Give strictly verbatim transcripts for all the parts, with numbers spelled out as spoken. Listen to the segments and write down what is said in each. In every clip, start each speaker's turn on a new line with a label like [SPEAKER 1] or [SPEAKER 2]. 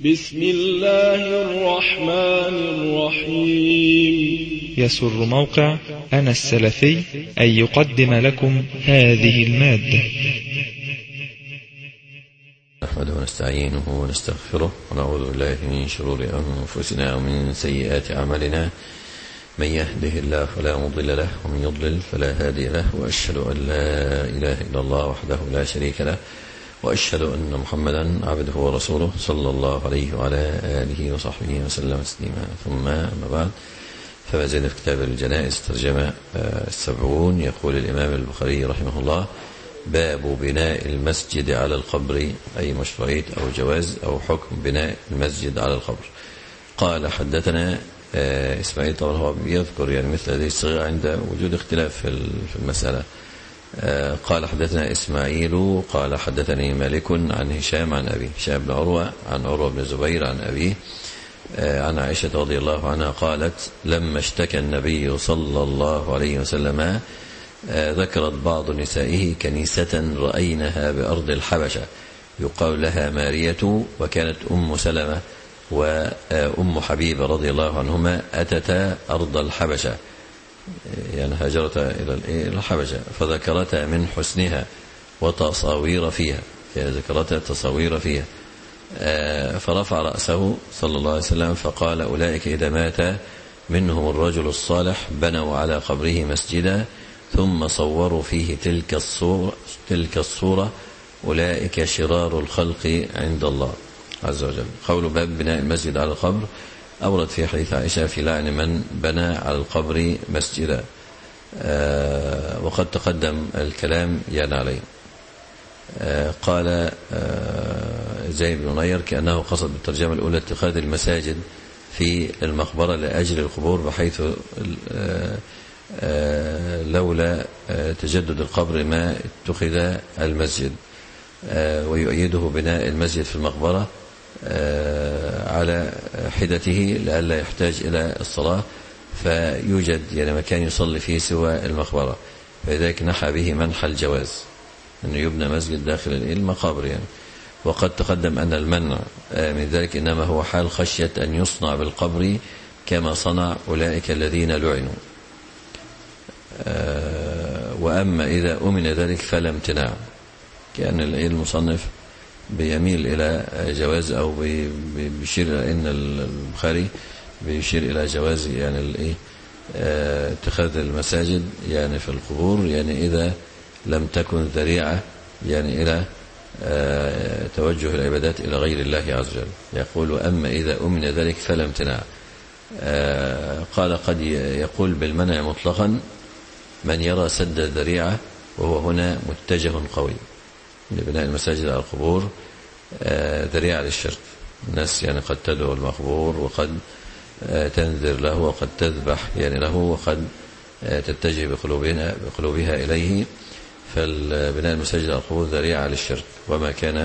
[SPEAKER 1] بسم الله الرحمن الرحيم.
[SPEAKER 2] يسر موقع أنا السلفي أن يقدم لكم هذه المادة.
[SPEAKER 3] نحمده ونستعينه ونستغفره ونعوذ بالله من شرور أنفسنا ومن سيئات أعمالنا، من يهده الله فلا مضل له ومن يضلل فلا هادي له، وأشهد أن لا إله إلا الله وحده لا شريك له، وأشهد أن محمدا عبده ورسوله صلى الله عليه وعلى آله وصحبه وسلم تسليما. ثم أما بعد، فما زلنا في كتاب الجنائز ترجمة السبعون. يقول الإمام البخاري رحمه الله: باب بناء المسجد على القبر، أي مشروعية أو جواز أو حكم بناء المسجد على القبر. قال: حدثنا إسماعيل. طبعا هو يذكر يعني مثل هذه الصيغة عند وجود اختلاف في المسألة. قال: حدثنا إسماعيل قال: حدثني مالك عن هشام عن أبي هشام بن عروة عن عروة بن زبير عن أبيه عن عائشة رضي الله عنها قالت: لما اشتكى النبي صلى الله عليه وسلم ذكرت بعض نسائه كنيسة رأينها بأرض الحبشة يقال لها مارية، وكانت أم سلمة وأم حبيبة رضي الله عنهما أتتا أرض الحبشة، يعني هاجرتا إلى الحبشة، فذكرتا من حسنها وتصاوير فيها، يعني ذكرتا تصاوير فيها. فرفع رأسه صلى الله عليه وسلم فقال: أولئك إذا مات منهم الرجل الصالح بنوا على قبره مسجدا ثم صوروا فيه تلك الصورة, تلك الصورة أولئك شرار الخلق عند الله عز وجل. قول باب بناء المسجد على القبر أورد في حديث عائشة في لعن من بنى على القبر مسجدا، آه وقد تقدم الكلام يعني عليه. آه قال آه زي بن نير: كأنه قصد بالترجمة الأولى اتخاذ المساجد في المقبرة لأجل القبور، بحيث آه آه لولا آه تجدد القبر ما اتخذ المسجد. آه ويؤيده بناء المسجد في المقبرة على حدته لئلا يحتاج إلى الصلاة، فيوجد يعني مكان يصلي فيه سوى المقبرة، فلذلك نحى به منح الجواز أنه يبنى مسجد داخل المقابر يعني. وقد تقدم أن المنع من ذلك إنما هو حال خشية أن يصنع بالقبر كما صنع أولئك الذين لعنوا. وأما إذا أمن ذلك فلا امتناع، كأن المصنف بيميل إلى جواز أو بيشير إلى أن البخاري بيشير إلى جواز يعني الإيه اتخاذ المساجد يعني في القبور، يعني إذا لم تكن ذريعة يعني إلى توجه العبادات إلى غير الله عز وجل. يقول: أما إذا أمن ذلك فلا امتناع. قال: قد يقول بالمنع مطلقا من يرى سد الذريعة، وهو هنا متجه قوي لبناء المساجد على القبور ذريعة للشرك. الناس يعني قد تدعو المقبور، وقد تنذر له، وقد تذبح يعني له، وقد تتجه بقلوبها, بقلوبها إليه. فالبناء المساجد على القبور ذريعة للشرك، وما كان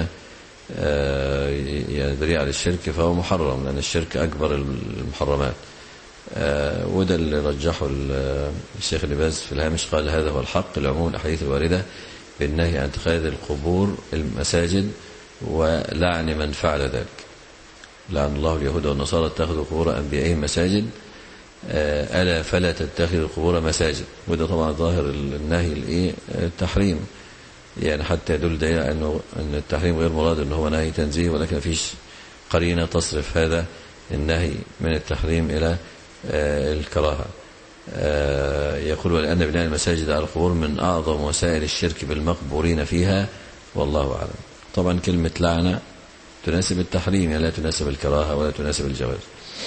[SPEAKER 3] يعني ذريعة للشرك فهو محرم، لأن الشرك أكبر المحرمات. وده اللي رجحه الشيخ ابن باز في الهامش، قال: هذا هو الحق لعموم الأحاديث الواردة بالنهي عن اتخاذ القبور المساجد ولعن من فعل ذلك. لعن الله اليهود والنصارى اتخذوا قبور أنبيائهم مساجد، ألا فلا تتخذوا القبور مساجد. وده طبعا ظاهر النهي الايه التحريم، يعني حتى يدل دليل أنه أن التحريم غير مراد، أنه هو نهي تنزيه، ولكن ما فيش قرينة تصرف هذا النهي من التحريم إلى الكراهة. يقول: ولأن بناء المساجد على القبور من أعظم وسائل الشرك بالمقبورين فيها، والله أعلم. طبعا كلمة لعنة تناسب التحريم، يعني لا تناسب الكراهة ولا تناسب الجواز.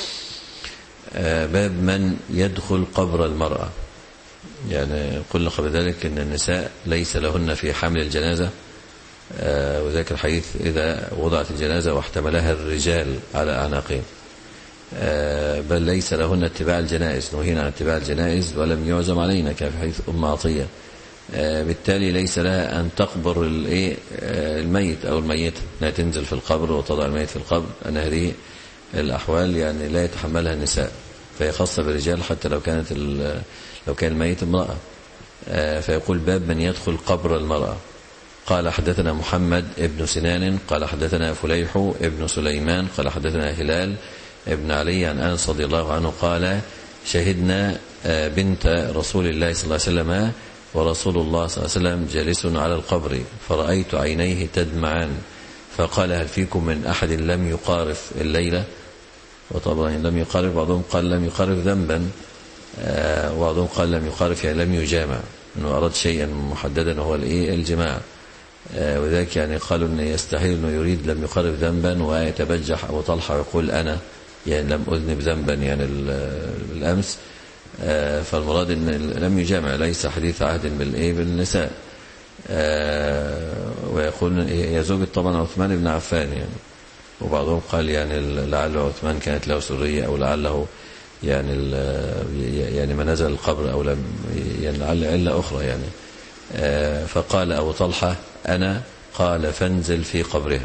[SPEAKER 3] باب من يدخل قبر المرأة. يعني قلنا قبل ذلك أن النساء ليس لهن في حمل الجنازة، وذلك الحديث: إذا وضعت الجنازة واحتملها الرجال على أعناقهم، بل ليس لهن اتباع الجنائز، نهينا عن اتباع الجنائز ولم يعزم علينا، كان في حديث أم عطية. بالتالي ليس لها أن تقبر الميت أو الميتة، لا تنزل في القبر وتضع الميت في القبر، أن هذه الأحوال يعني لا يتحملها النساء، فهي خاصة بالرجال حتى لو كانت لو كان الميت امرأة. فيقول: باب من يدخل قبر المرأة. قال حدثنا محمد ابن سنان قال حدثنا فليح ابن سليمان قال حدثنا هلال ابن علي عن أنس رضي الله عنه قال شهدنا بنت رسول الله صلى الله عليه وسلم ورسول الله صلى الله عليه وسلم جالس على القبر فرأيت عينيه تدمعان فقال هل فيكم من أحد لم يقارف الليلة؟ وطبعا لم يقارف، بعضهم قال لم يقارف ذنبا، وبعضهم قال لم يقارف يعني لم يجامع، أنه أراد شيئا محددا وهو الجماع، وذلك يعني قالوا أنه يستحيل أنه يريد لم يقارف ذنبا ويتبجح أبو طلحة ويقول أنا يعني لم أذنب ذنبا يعني بالأمس، فالمراد أن لم يجامع، ليس حديث عهد بالإيه بالنساء. ويقول هي زوجة طبعا عثمان بن عفان يعني، وبعضهم قال يعني لعل عثمان كانت له سرية أو لعله يعني يعني ما نزل القبر أو لم يعني لعل علة أخرى يعني. فقال أبو طلحة أنا، قال فانزل في قبرها،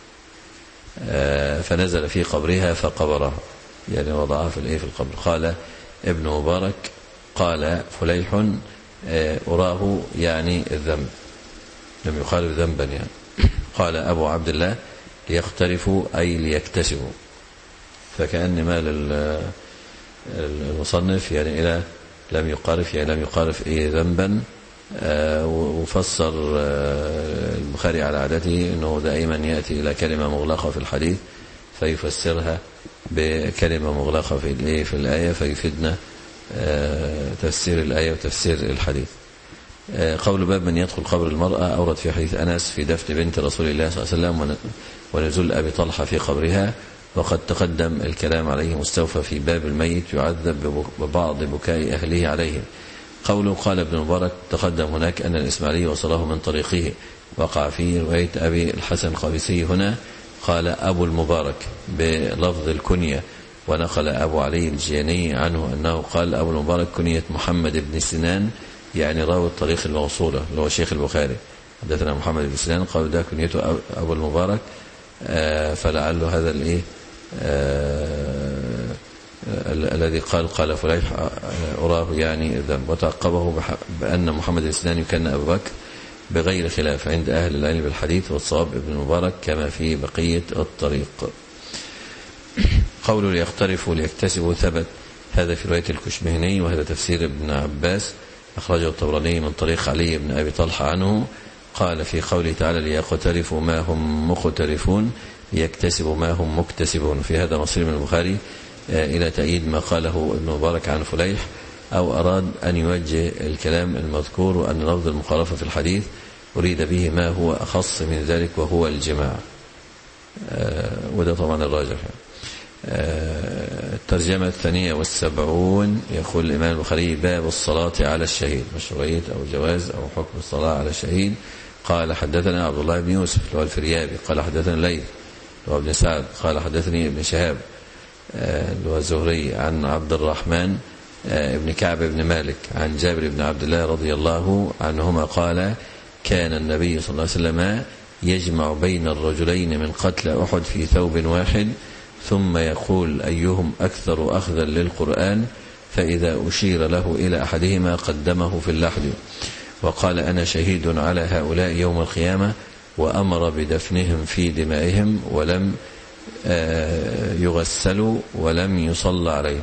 [SPEAKER 3] فنزل في قبرها فقبرها يعني وضعها في الايه في القبر. قال ابن مبارك قال فليح أراه يعني الذنب، لم يخالف ذنبا يعني. قال أبو عبد الله ليقترفوا أي ليكتسبوا، فكأن مال المصنف يعني إلى لم يقارف يعني لم يقارف إيه ذنبا. وفسر البخاري على عادته أنه دائما يأتي إلى كلمة مغلقة في الحديث فيفسرها بكلمة مغلقة في الآية في الآية فيفيدنا تفسير الآية وتفسير الحديث. قول باب من يدخل قبر المرأة أورد في حديث أنس في دفن بنت رسول الله صلى الله عليه وسلم ونزول أبي طلحة في قبرها، وقد تقدم الكلام عليه مستوفى في باب الميت يعذب ببعض بكاء أهله عليه. قوله قال ابن مبارك تقدم هناك أن الإسماعيلي وصله من طريقه، وقع فيه رواية أبي الحسن القابسي هنا قال أبو المبارك بلفظ الكنية، ونقل أبو علي الجياني عنه أنه قال أبو المبارك كنية محمد بن سنان يعني راوي الطريق الموصولة اللي هو شيخ البخاري. حدثنا محمد بن سنان قالوا ده كنيته أبو المبارك، فلعله هذا الإيه الذي قال قال فليح أراه يعني الذنب. وتعقبه بأن محمد بن سنان يكن أبو بكر بغير خلاف عند أهل العلم بالحديث، والصواب ابن المبارك كما في بقية الطريق. قوله ليقترفوا ليكتسبوا ثبت هذا في رواية الكشمهني، وهذا تفسير ابن عباس أخرجه الطبراني من طريق علي بن أبي طلحة عنه. قال في قوله تعالى ليقترفوا ما هم مقترفون ليكتسبوا ما هم مكتسبون، في هذا مصير من البخاري إلى تأييد ما قاله ابن مبارك عن فليح، أو أراد أن يوجه الكلام المذكور وأن لفظ المخالفة في الحديث أريد به ما هو أخص من ذلك وهو الجماع، وده طبعا الراجح. الترجمة الثانية والسبعون يقول الإمام البخاري باب الصلاة على الشهيد، مشروعية أو جواز أو حكم الصلاة على الشهيد. قال حدثنا عبد الله بن يوسف اللي هو الفريابي قال حدثنا الليث اللي هو ابن سعد قال حدثني ابن شهاب اللي هو الزهري عن عبد الرحمن ابن كعب بن مالك عن جابر بن عبد الله رضي الله عنهما قال كان النبي صلى الله عليه وسلم يجمع بين الرجلين من قتل أحد في ثوب واحد، ثم يقول أيهم أكثر أخذا للقرآن، فإذا أشير له إلى أحدهما قدمه في اللحد، وقال أنا شهيد على هؤلاء يوم القيامة، وأمر بدفنهم في دمائهم ولم يغسلوا ولم يصلى عليهم،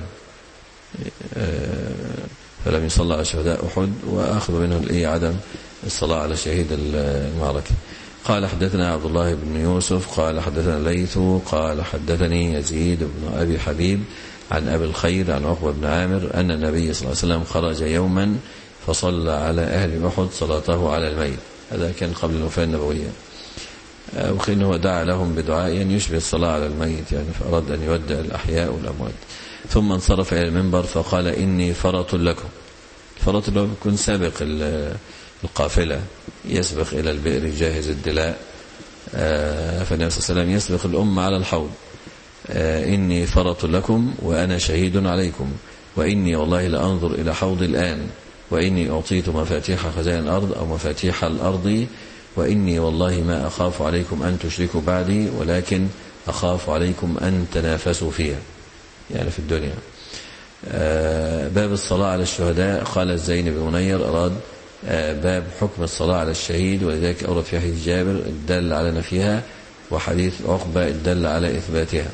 [SPEAKER 3] فلم يصلى على شهداء أحد، وأخذ منه الإيه عدم الصلاة على شهيد المعركة. قال حدثنا عبد الله بن يوسف قال حدثنا ليث قال حدثني يزيد بن أبي حبيب عن أبي الخير عن عقبة بن عامر أن النبي صلى الله عليه وسلم خرج يوما فصلى على أهل أحد صلاته على الميت، هذا كان قبل الوفاة النبوية، وكأنه دعا لهم بدعاء يشبه الصلاة على الميت يعني، فأراد أن يودع الأحياء والأموات. ثم انصرف إلى المنبر فقال إني فرط لكم، فرط لكم يكون سابق القافلة، يسبق إلى البئر يجهز الدلاء، فالنبي صلى الله عليه وسلم يسبق الأمة على الحوض. إني فرط لكم وأنا شهيد عليكم، وإني والله لأنظر إلى حوض الآن، وإني أعطيت مفاتيح خزائن الأرض أو مفاتيح الأرض، وإني والله ما أخاف عليكم أن تشركوا بعدي، ولكن أخاف عليكم أن تنافسوا فيها يعني في الدنيا. باب الصلاة على الشهداء. قال الزين بن منير أراد باب حكم الصلاة على الشهيد، ولذلك أورد في حديث جابر الدل على نفيها، وحديث عقبة الدل على إثباتها.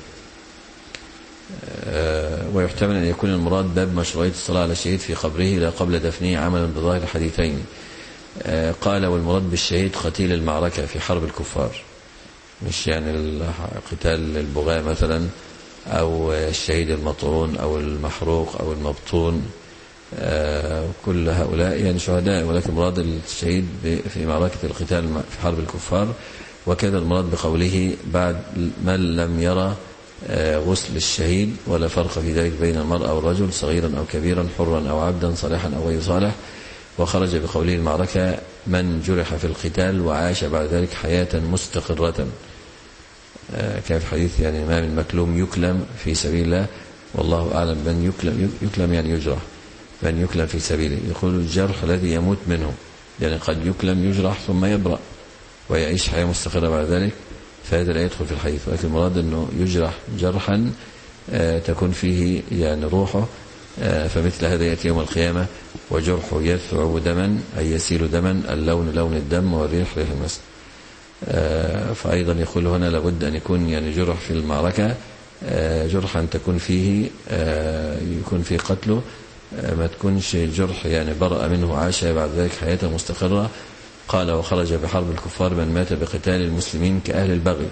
[SPEAKER 3] ويحتمل أن يكون المراد باب مشروعية الصلاة على الشهيد في قبره لا قبل دفنه عملا بظاهر الحديثين. قال والمراد بالشهيد قتيل المعركة في حرب الكفار، مش يعني قتال البغاة مثلا، أو الشهيد المطعون أو المحروق أو المبطون، كل هؤلاء يعني شهداء، ولكن مراد الشهيد في معركة القتال في حرب الكفار. وكذا المراد بقوله بعد من لم يرى غسل الشهيد ولا فرق في ذلك بين المرأة والرجل صغيرا أو كبيرا حرا أو عبدا صالحا أو غير صالح. وخرج بقوله المعركة من جرح في القتال وعاش بعد ذلك حياة مستقرة، كان في حديث يعني ما من مكلوم يكلم في سبيل الله والله أعلم. من يكلم, يكلم يعني يجرح، من يكلم في سبيله، يقول الجرح الذي يموت منه، يعني قد يكلم يجرح ثم يبرأ ويعيش حياة مستقرة بعد ذلك، فهذا لا يدخل في الحديث. ولكن المراد أنه يجرح جرحا تكون فيه يعني روحه، فمثل هذا يأتي يوم القيامة وجرحه يثعب دما أي يسيل دما، اللون لون الدم والريح ريح المسك. فأيضا يقول هنا لابد أن يكون يعني جرح في المعركة جرحا تكون فيه يكون فيه قتله، ما تكونش جرح يعني برأ منه عاش بعد ذلك حياة مستقرة. قال وخرج بحرب الكفار من مات بقتال المسلمين كأهل البغي،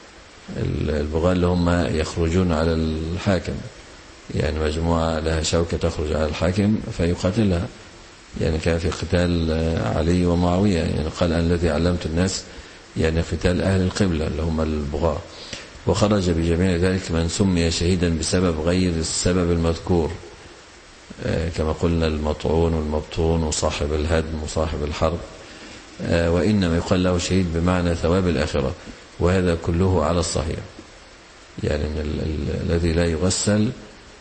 [SPEAKER 3] البغاة اللي هم يخرجون على الحاكم، يعني مجموعة لها شوكة تخرج على الحاكم فيقاتلها، يعني كان في قتال علي ومعاوية، يعني قال أن الذي علمت الناس يعني قتال أهل القبلة اللي هم البغاة. وخرج بجميع ذلك من سمي شهيدا بسبب غير السبب المذكور، كما قلنا المطعون والمبطون وصاحب الهدم وصاحب الحرب، وإنما يقال له شهيد بمعنى ثواب الآخرة، وهذا كله على الصحيح، يعني الذي لا يغسل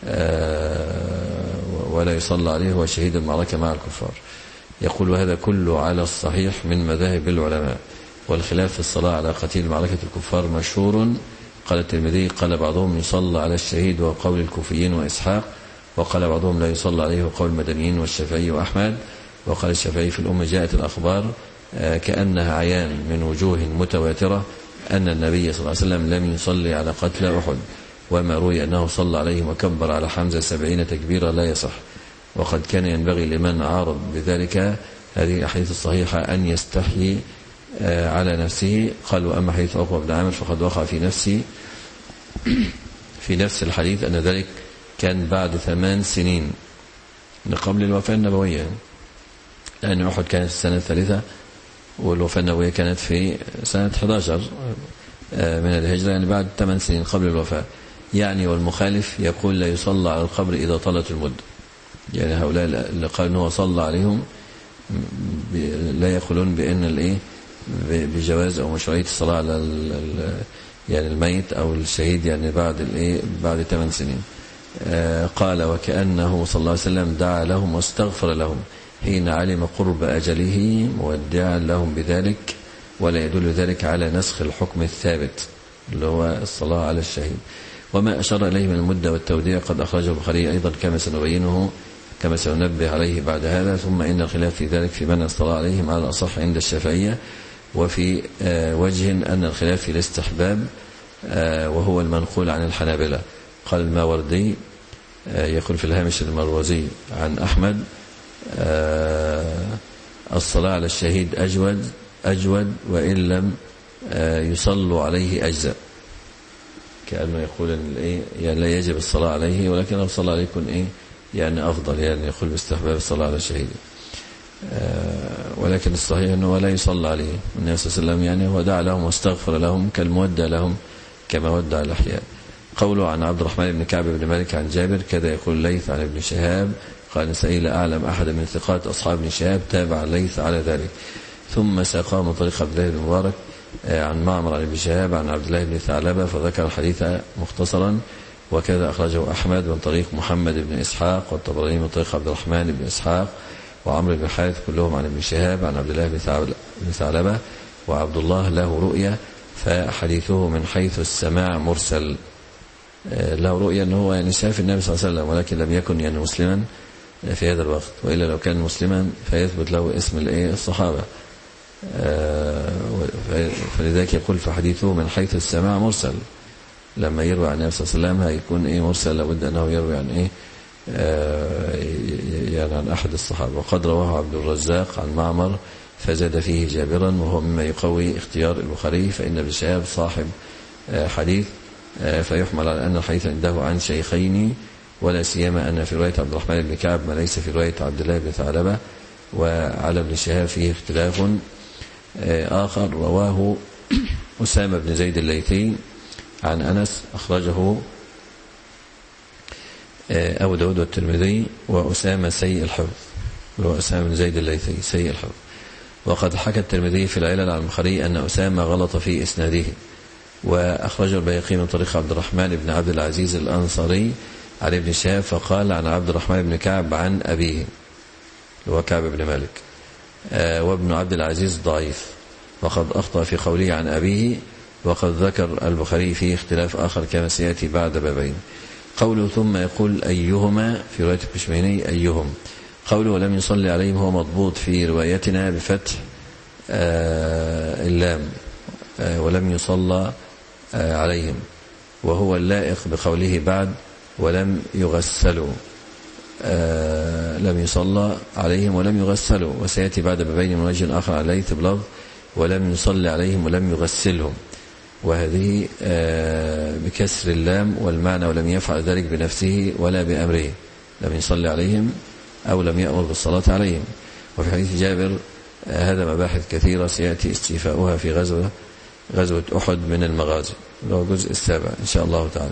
[SPEAKER 3] ولا يصلى عليه هو شهيد المعركة مع الكفار. يقول هذا كله على الصحيح من مذاهب العلماء، والخلاف في الصلاة على قتيل معركة الكفار مشهور. قال الترمذي قال بعضهم يصلى على الشهيد وقول الكوفيين وإسحاق، وقال بعضهم لا يصلى عليه وقول المدنيين والشافعي وأحمد. وقال الشافعي في الأمة جاءت الأخبار كأنها عيان من وجوه متواترة أن النبي صلى الله عليه وسلم لم يصلي على قتلى أحد، وما روي أنه صلى عليهم وكبر على حمزة سبعين تكبيرا لا يصح. وقد كان ينبغي لمن عارض بذلك هذه الأحاديث الصحيحة أن يستحيي على نفسه. قال وأما حديث عقبة بن عامر فقد وقع في نفسي في نفس الحديث أن ذلك كان بعد ثمان سنين من قبل الوفاة النبوية، لأن أحد كانت في السنة الثالثة والوفاة النبوية كانت في سنة أحد عشر من الهجرة، يعني بعد ثمان سنين قبل الوفاة. يعني والمخالف يقول لا يصلى على القبر إذا طالت المدة، يعني هؤلاء اللي قالوا أنه صلى عليهم لا يقولون بأن الإيه بجواز أو مشروعية الصلاة على يعني الميت أو الشهيد يعني بعد الإيه بعد ثمان سنين. قال وكأنه صلى الله عليه وسلم دعا لهم واستغفر لهم حين علم قرب أجله مودعا لهم بذلك، ولا يدل ذلك على نسخ الحكم الثابت اللي هو الصلاة على الشهيد. وما أشار إليه من المدة والتوديع قد أخرجه البخاري أيضا كما سنبينه كما سننبه عليه بعد هذا. ثم إن الخلاف في ذلك في منع الصلاة عليهم على الأصح عند الشافعية، وفي وجه أن الخلاف في الاستحباب وهو المنقول عن الحنابلة. قال الماوردي يقول في الهامش المروزي عن أحمد الصلاة على الشهيد أجود أجود وإن لم يصلوا عليه أجزاء، كأنه يقول إن إيه يعني لا يجب الصلاة عليه، ولكن لو صلى عليه يكون إيه يعني أفضل، يعني يقول باستحباب الصلاة على الشهيد. ولكن الصحيح أنه لا يصلى عليه النبي صلى الله عليه وسلم، يعني هو دعا لهم واستغفر لهم كالمودع لهم كما ودع الأحياء. قوله عن عبد الرحمن بن كعب بن مالك عن جابر كذا يقول ليث عن ابن شهاب قال نسائي لا أعلم أحد من ثقات أصحاب ابن شهاب تابع ليث على ذلك. ثم ساقاه من طريق عبد الله بن مبارك عن معمر عن ابن شهاب عن عبد الله بن ثعلبة فذكر الحديث مختصرا. وكذا أخرجه أحمد من طريق محمد بن إسحاق والطبراني من طريق عبد الرحمن بن إسحاق وعمرو بن حارث كلهم عن ابن شهاب عن عبد الله بن ثعلبة. وعبد الله له رؤية فحديثه من حيث السماع مرسل، له رؤية أنه يعني شاف النبي صلى الله عليه وسلم ولكن لم يكن يعني مسلما، في هذا الوقت، وإلا لو كان مسلما فيثبت له اسم الإيه الصحابة. فلذلك يقول في حديثه من حيث السماع مرسل، لما يروي عن النبي صلى الله عليه وسلم هيكون إيه مرسل، لابد أنه يروي عن إيه يعني عن أحد الصحابة. وقد رواه عبد الرزاق عن معمر فزاد فيه جابرا، وهو مما يقوي اختيار البخاري، فإن ابن شهاب صاحب حديث فيحمل على أن الحديث عنده عن شيخين، ولا سيما أن في رواية عبد الرحمن بن كعب ما ليس في رواية عبد الله بن ثعلبة. وعلى ابن شهاب فيه اختلاف آخر، رواه أسامة بن زيد الليثي عن أنس، أخرجه أبو داود والترمذي، وأسامة سيء الحفظ، وهو أسامة بن زيد الليثي سيء الحفظ. وقد حكى الترمذي في العلل عن البخاري أن أسامة غلط في إسناده. وأخرجه البيهقي من طريق عبد الرحمن بن عبد العزيز الأنصاري عن ابن شهاب فقال عن عبد الرحمن بن كعب عن أبيه هو كعب بن مالك، آه وابن عبد العزيز ضعيف، وقد أخطأ في قوله عن أبيه. وقد ذكر البخاري فيه اختلاف آخر كما سيأتي بعد بابين. قوله ثم يقول أيهما في رواية الكشميني أيهم، قوله ولم يصلي عليهم هو مضبوط في روايتنا بفتح آه اللام آه ولم يصلى آه عليهم، وهو اللائق بقوله بعد ولم يغسلوا، آه لم يصلى عليهم ولم يغسلوا. وسيأتي بعد بابين من وجه آخر على ليث بلفظ ولم يصلي عليهم ولم يغسلهم، وهذه آه بكسر اللام، والمعنى ولم يفعل ذلك بنفسه ولا بأمره، لم يصلي عليهم أو لم يأمر بالصلاة عليهم. وفي حديث جابر آه هذا مباحث كثيرة سيأتي استيفاؤها في غزوة غزوة أحد من المغازي، وهو الجزء السابع إن شاء الله تعالى.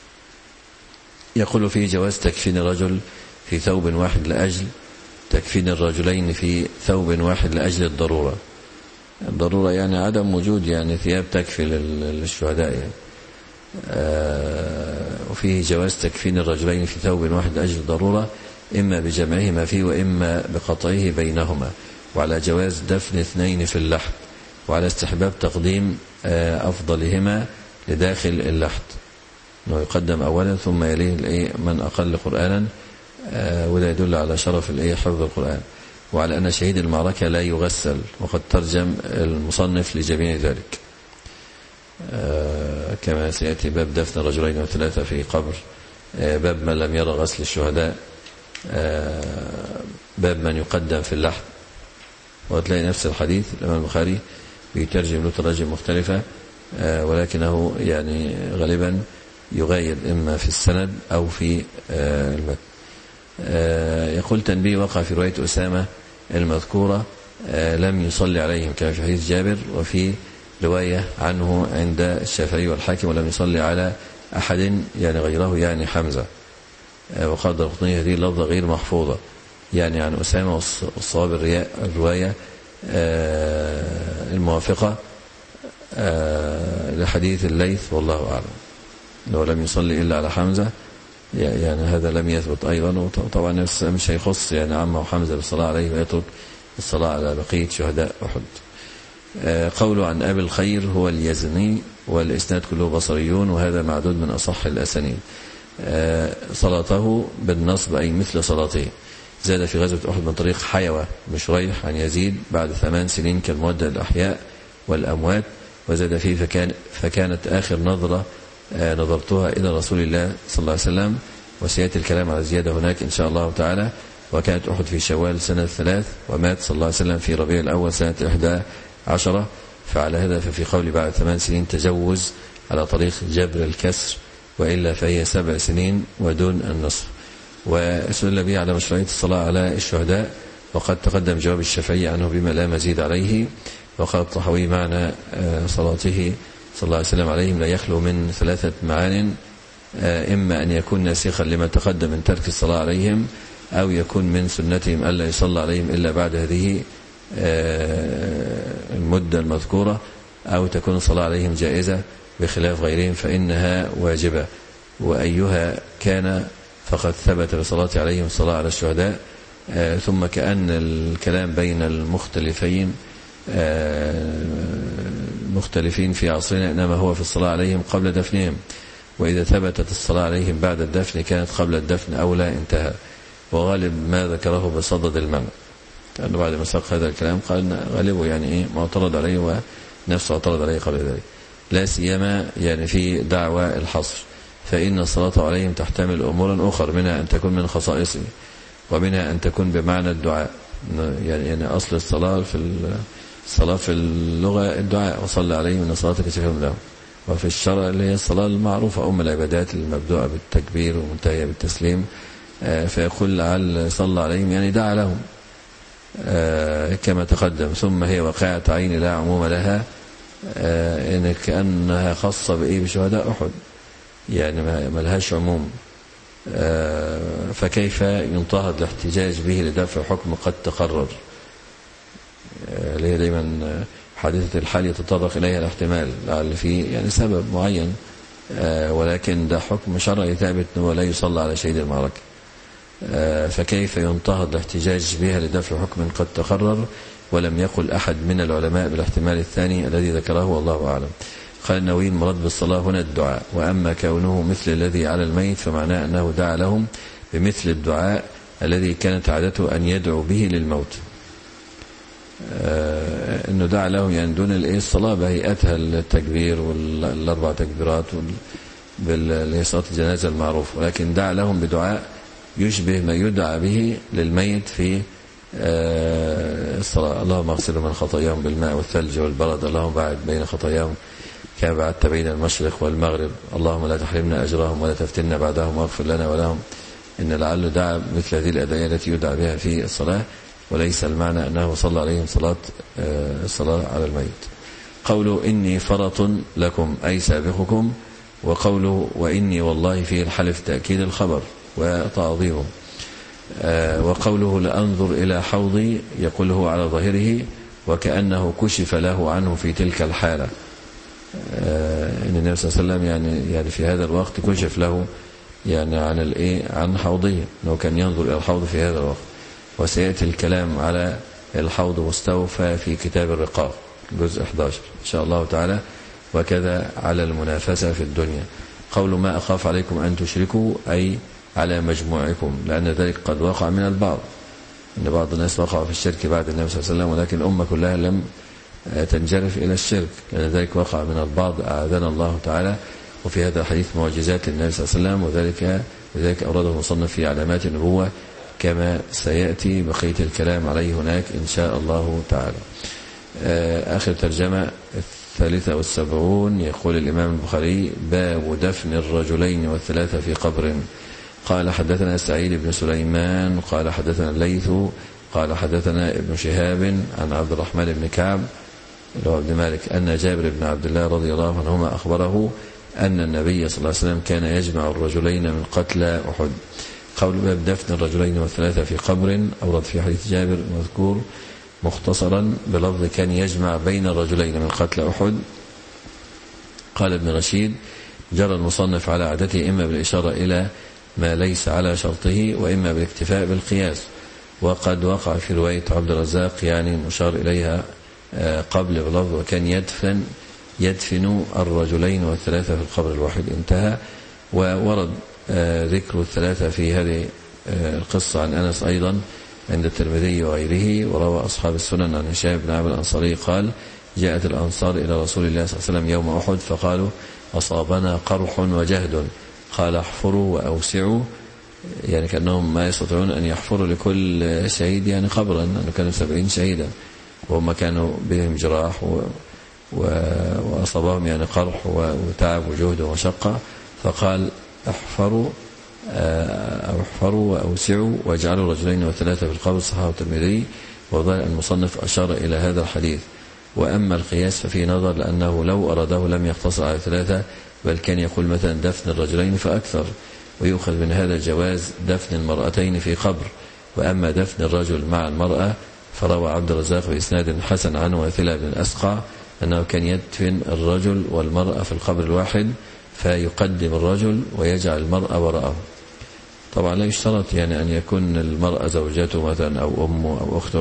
[SPEAKER 3] يقول فيه جواز تكفين الرجل في ثوب واحد لأجل تكفين الرجلين في ثوب واحد لأجل الضرورة. الضرورة يعني عدم وجود يعني ثياب تكفي للشهداء يعني. آه وفيه جواز تكفين الرجلين في ثوب واحد لأجل الضرورة، إما بجمعهما فيه وإما بقطعه بينهما، وعلى جواز دفن اثنين في اللحد، وعلى استحباب تقديم آه أفضلهما لداخل اللحد، انه يقدم اولا ثم يليه الايه من اقل قرانا، آه وده يدل على شرف الايه حفظ القران، وعلى ان شهيد المعركه لا يغسل، وقد ترجم المصنف لجميع ذلك. آه كما سياتي باب دفن رجلين وثلاثه في قبر، آه باب من لم يرى غسل الشهداء، آه باب من يقدم في اللحد. وتلاقي نفس الحديث الامام البخاري بيترجم له تراجم مختلفه، آه ولكنه يعني غالبا يغاير إما في السند أو في آه المتن. آه يقول تنبيه وقع في رواية أسامة المذكورة آه لم يصلي عليهم كما في حديث جابر، وفي رواية عنه عند الشافعي والحاكم ولم يصلي على أحد يعني غيره يعني حمزة. آه وقال الدارقطني هذه اللفظة غير محفوظة، يعني عن أسامة والصواب الرواية آه الموافقة آه لحديث الليث والله أعلم، لو لم يصلي إلا على حمزة يعني هذا لم يثبت أيضا. وطبعا مش هيخص يعني عمه وحمزة بالصلاة عليه ويترك الصلاة على بقية شهداء أحد. قوله عن أبي الخير هو اليزني، والإسناد كله بصريون، وهذا معدود من أصح الأسانيد. صلاته بالنصب أي مثل صلاته. زاد في غزوة أحد من طريق حيوة مشريح عن يزيد بعد ثمان سنين كالمودة الأحياء والأموات. وزاد فيه فكان فكانت آخر نظرة نظرتها إلى رسول الله صلى الله عليه وسلم، وسيأتي الكلام على زيادة هناك إن شاء الله تعالى. وكانت أحد في شوال سنة ثلاث، ومات صلى الله عليه وسلم في ربيع الأول سنة إحدى عشرة. فعلى هذا ففي قول بعد ثمان سنين تجوز على طريق جبر الكسر، وإلا فهي سبع سنين ودون النصف. وسئل به على مشروعية الصلاة على الشهداء، وقد تقدم جواب الشافعي عنه بما لا مزيد عليه. وقال الطحاوي معنى صلاته صلى الله عليه وسلم عليهم لا يخلو من ثلاثة معان، إما أن يكون ناسخا لما تقدم من ترك الصلاة عليهم، أو يكون من سنتهم ألا يصلى عليهم إلا بعد هذه المدة المذكورة، أو تكون الصلاة عليهم جائزة بخلاف غيرهم فإنها واجبة. وأيها كان فقد ثبت بصلاة عليهم الصلاة على الشهداء. ثم كأن الكلام بين المختلفين مختلفين في عصرنا، إنما هو في الصلاة عليهم قبل دفنهم، وإذا ثبتت الصلاة عليهم بعد الدفن كانت قبل الدفن أولى، انتهى. وغالب ما ذكره بصدد المنع، لأنه بعد ما ساق هذا الكلام قال غالبه يعني إيه معترض عليه ونفسه اعترض عليه قبل ذلك، لا سيما يعني في دعوى الحصر، فإن الصلاة عليهم تحتمل أمورا أخرى، منها أن تكون من خصائصه، ومنها أن تكون بمعنى الدعاء. يعني, يعني أصل الصلاة في الصلاة في اللغة الدعاء، وصلى عليهم إن صلاتك سكن لهم، وفي الشرع اللي هي الصلاة المعروفة أم العبادات المبدوءة بالتكبير ومنتهية بالتسليم. فيقول لعل صلى عليهم يعني دعا لهم كما تقدم. ثم هي واقعة عين لا عموم لها، إن كأنها خاصة بإيه بشهداء أحد، يعني ما لهاش عموم. فكيف ينتهض الاحتجاج به لدفع حكم قد تقرر، اللي هي دايما حادثة الحال يتطرق إليها الاحتمال لعل فيه يعني سبب معين، ولكن ده حكم شرعي ثابت أنه لا يصلى على شهيد المعركة. فكيف ينتهض الاحتجاج بها لدفع حكم قد تقرر، ولم يقل أحد من العلماء بالاحتمال الثاني الذي ذكره والله أعلم. قال النووي المراد بالصلاة هنا الدعاء، وأما كونه مثل الذي على الميت فمعناه أنه دعا لهم بمثل الدعاء الذي كانت عادته أن يدعو به للموت. آه أنه دعا لهم يعني دون الصلاة بهيئتها التكبير والأربع تكبيرات بالصلاة الجنازة المعروف، ولكن دعا لهم بدعاء يشبه ما يدعى به للميت في آه الصلاة. اللهم اغسلهم من خطاياهم بالماء والثلج والبرد، اللهم باعد بين خطاياهم كما بعدت بين المشرق والمغرب، اللهم لا تحرمنا أجرهم ولا تفتنا بعدهم واغفر لنا ولهم. إن لعله دعا مثل هذه الأدعية التي يدعى بها في الصلاة، وليس المعنى أنه صلى عليهم صلاة الصلاة على الميت. قوله إني فرط لكم أي سابقكم، وقوله وإني والله فيه الحلف تأكيد الخبر وتعظيمه. وقوله لأنظر إلى حوضي يقوله على ظاهره وكأنه كشف له عنه في تلك الحالة، إن النبي صلى الله عليه وسلم يعني يعني في هذا الوقت كشف له يعني عن الإيه عن حوضه، أنه كان ينظر إلى الحوض في هذا الوقت. وسيأتي الكلام على الحوض مستوفى في كتاب الرقاق جزء أحد عشر إن شاء الله تعالى، وكذا على المنافسة في الدنيا. قول ما أخاف عليكم أن تشركوا أي على مجموعكم، لأن ذلك قد وقع من البعض، أن بعض الناس وقعوا في الشرك بعد النبي صلى الله عليه وسلم، ولكن الأمة كلها لم تنجرف إلى الشرك، لأن ذلك وقع من البعض أعاذنا الله تعالى. وفي هذا الحديث معجزات للنبي صلى الله عليه وسلم، وذلك وذلك أورده المصنف في علامات النبوة كما سيأتي بقية الكلام عليه هناك إن شاء الله تعالى. آخر ترجمة الثالثة والسبعون، يقول الإمام البخاري باب دفن الرجلين والثلاثة في قبر. قال حدثنا سعيد بن سليمان قال حدثنا الليث قال حدثنا ابن شهاب عن عبد الرحمن بن كعب اللي هو ابن مالك أن جابر بن عبد الله رضي الله عنهما أخبره أن النبي صلى الله عليه وسلم كان يجمع الرجلين من قتلى أحد. قول باب دفن الرجلين والثلاثة في قبر أورد في حديث جابر مذكور مختصرا بلفظ كان يجمع بين الرجلين من قتلى أحد. قال ابن رشيد جرى المصنف على عادته إما بالإشارة إلى ما ليس على شرطه وإما بالاكتفاء بالقياس، وقد وقع في رواية عبد الرزاق يعني مشار إليها قبل بلفظ وكان يدفن يدفن الرجلين والثلاثة في القبر الواحد انتهى. وورد ذكر الثلاثة في هذه القصة عن أنس أيضا عند الترمذي وغيره. وروى أصحاب السنن عن هشام بن عامر الأنصاري قال جاءت الأنصار إلى رسول الله صلى الله عليه وسلم يوم أحد فقالوا أصابنا قرح وجهد، قال احفروا وأوسعوا، يعني كأنهم ما يستطيعون أن يحفروا لكل شهيد يعني قبرا، أنه كانوا سبعين شهيدا وهم كانوا بهم جراح و... و... وأصابهم يعني قرح وتعب وجهد ومشقة، فقال احفروا أو احفروا وأوسعوا واجعلوا رجلين وثلاثة في القبر. صححه الترمذي. وظل المصنف أشار إلى هذا الحديث. وأما القياس ففي نظر، لأنه لو أراده لم يقتصر على ثلاثة، بل كان يقول مثلا دفن الرجلين فأكثر، ويؤخذ من هذا جواز دفن المرأتين في قبر. وأما دفن الرجل مع المرأة فروى عبد الرزاق بإسناد حسن عنه واثلة بن الأسقع أنه كان يدفن الرجل والمرأة في القبر الواحد، فيقدم الرجل ويجعل المرأة وراءه. طبعا لا يشترط يعني أن يكون المرأة زوجته مثلا أو أمه أو أخته،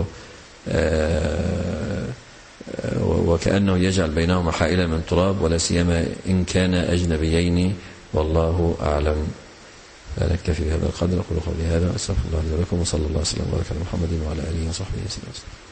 [SPEAKER 3] وكأنه يجعل بينهما حائلا من تراب، ولا سيما إن كان أجنبيين، والله أعلم. فنكتفي بهذا القدر. أقول قولي هذا أستغفر الله لي ولكم، وصلى الله وسلم وبارك على محمد وعلى آله وصحبه وسلم.